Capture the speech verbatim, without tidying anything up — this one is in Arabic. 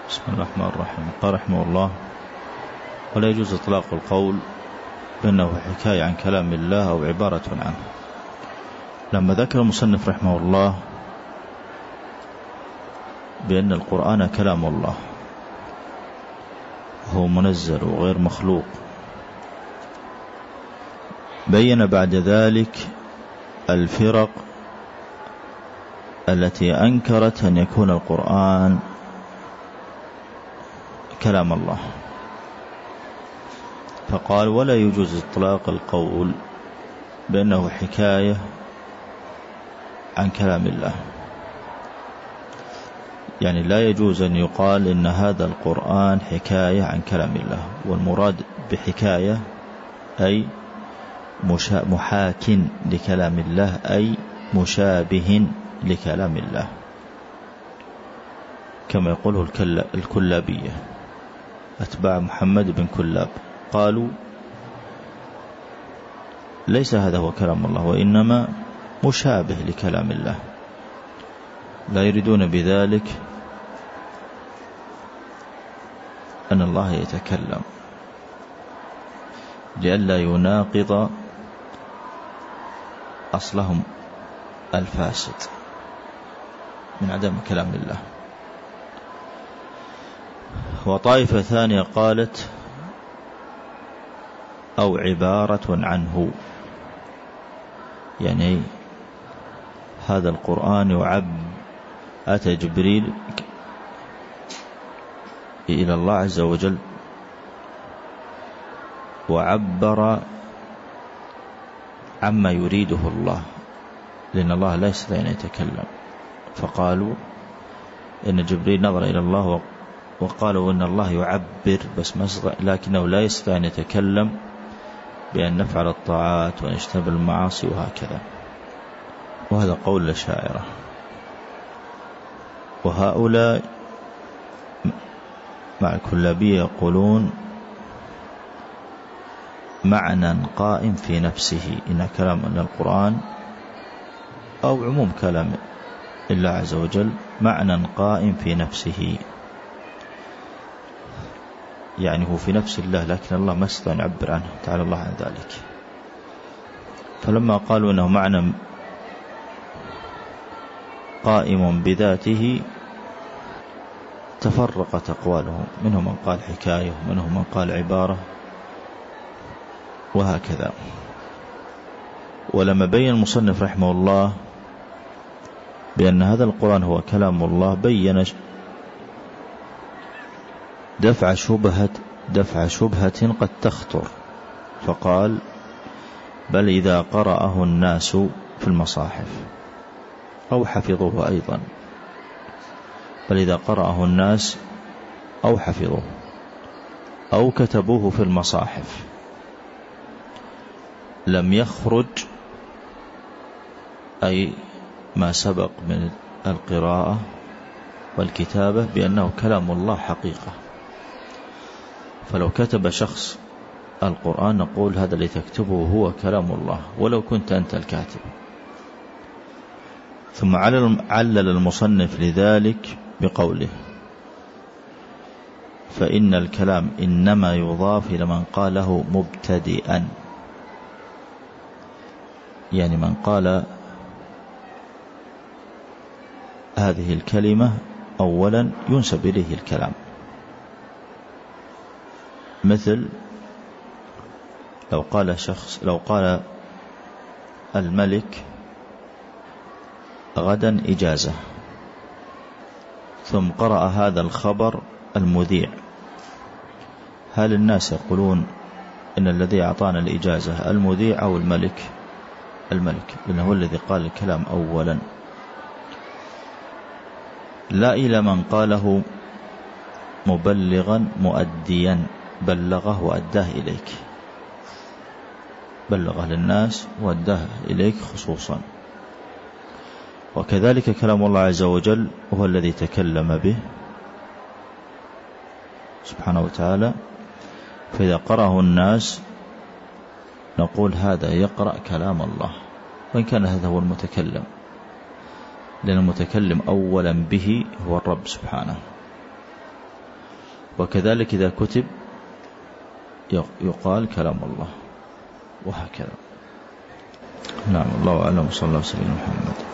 بسم الله الرحمن الرحيم. قال رحمه الله: ولا يجوز إطلاق القول بأنه حكاية عن كلام الله أو عبارة عنه. لما ذكر المصنف رحمه الله بأن القرآن كلام الله، هو منزل وغير مخلوق، بين بعد ذلك الفرق التي أنكرت أن يكون القرآن كلام الله، فقال: ولا يجوز إطلاق القول بأنه حكاية عن كلام الله. يعني لا يجوز أن يقال إن هذا القرآن حكاية عن كلام الله، والمراد بحكاية أي محاك لكلام الله، أي مشابه لكلام الله، كما يقوله الكلابية أتباع محمد بن كلاب، قالوا ليس هذا هو كلام الله، وإنما مشابه لكلام الله، لا يريدون بذلك أن الله يتكلم، لئلا يناقض أصلهم الفاسد من عدم كلام الله. وطائفة ثانية قالت: أو عبارة عنه، يعني هذا القرآن يعب أتى جبريل إلى الله عز وجل وعبر عما يريده الله، لأن الله لا يستطيع أن يتكلم، فقالوا إن جبريل نظر إلى الله وقالوا إن الله يعبر بس ما لكنه لا يستطيع أن يتكلم بأن نفعل الطاعات ونجتنب المعاصي وهكذا. وهذا قول الأشاعرة. وهؤلاء مع الكلابية يقولون معنى قائم في نفسه، إن كلام القرآن أو عموم كلام الله عز وجل معنى قائم في نفسه، يعني هو في نفس الله، لكن الله ما استطاع أن يعبر عنه، تعالى الله عن ذلك. فلما قالوا أنه معنى قائم بذاته تفرقت أقوالهم، منهم من قال حكاية ومنهم من قال عبارة وهكذا. ولما بين المصنف رحمه الله بأن هذا القرآن هو كلام الله، بين دفع شبهة دفع شبهة قد تخطر، فقال: بل إذا قرأه الناس في المصاحف أو حفظوه أيضا، بل إذا قرأه الناس أو حفظوه أو كتبوه في المصاحف لم يخرج، أي ما سبق من القراءة والكتابة، بأنه كلام الله حقيقة. فلو كتب شخص القرآن نقول هذا اللي تكتبه هو كلام الله، ولو كنت أنت الكاتب. ثم علل المصنف لذلك بقوله: فإن الكلام إنما يضاف إلى من قاله مبتدئا، يعني من قال هذه الكلمة أولا ينسب إليه الكلام، مثل لو قال شخص لو قال الملك غدا إجازة، ثم قرأ هذا الخبر المذيع، هل الناس يقولون إن الذي أعطانا الإجازة المذيع أو الملك؟ الملك، لأنه هو الذي قال الكلام أولا، لا إلى من قاله مبلغا مؤديا، بلغه وأداه إليك، بلغه للناس وأداه إليك خصوصا. وكذلك كلام الله عز وجل هو الذي تكلم به سبحانه وتعالى، فإذا قرأه الناس نقول هذا يقرأ كلام الله، وإن كان هذا هو المتكلم، لأن المتكلم أولا به هو الرب سبحانه. وكذلك إذا كتب يقال كلام الله، وهكذا. نعم، الله أعلم. صلى الله عليه وسلم محمد.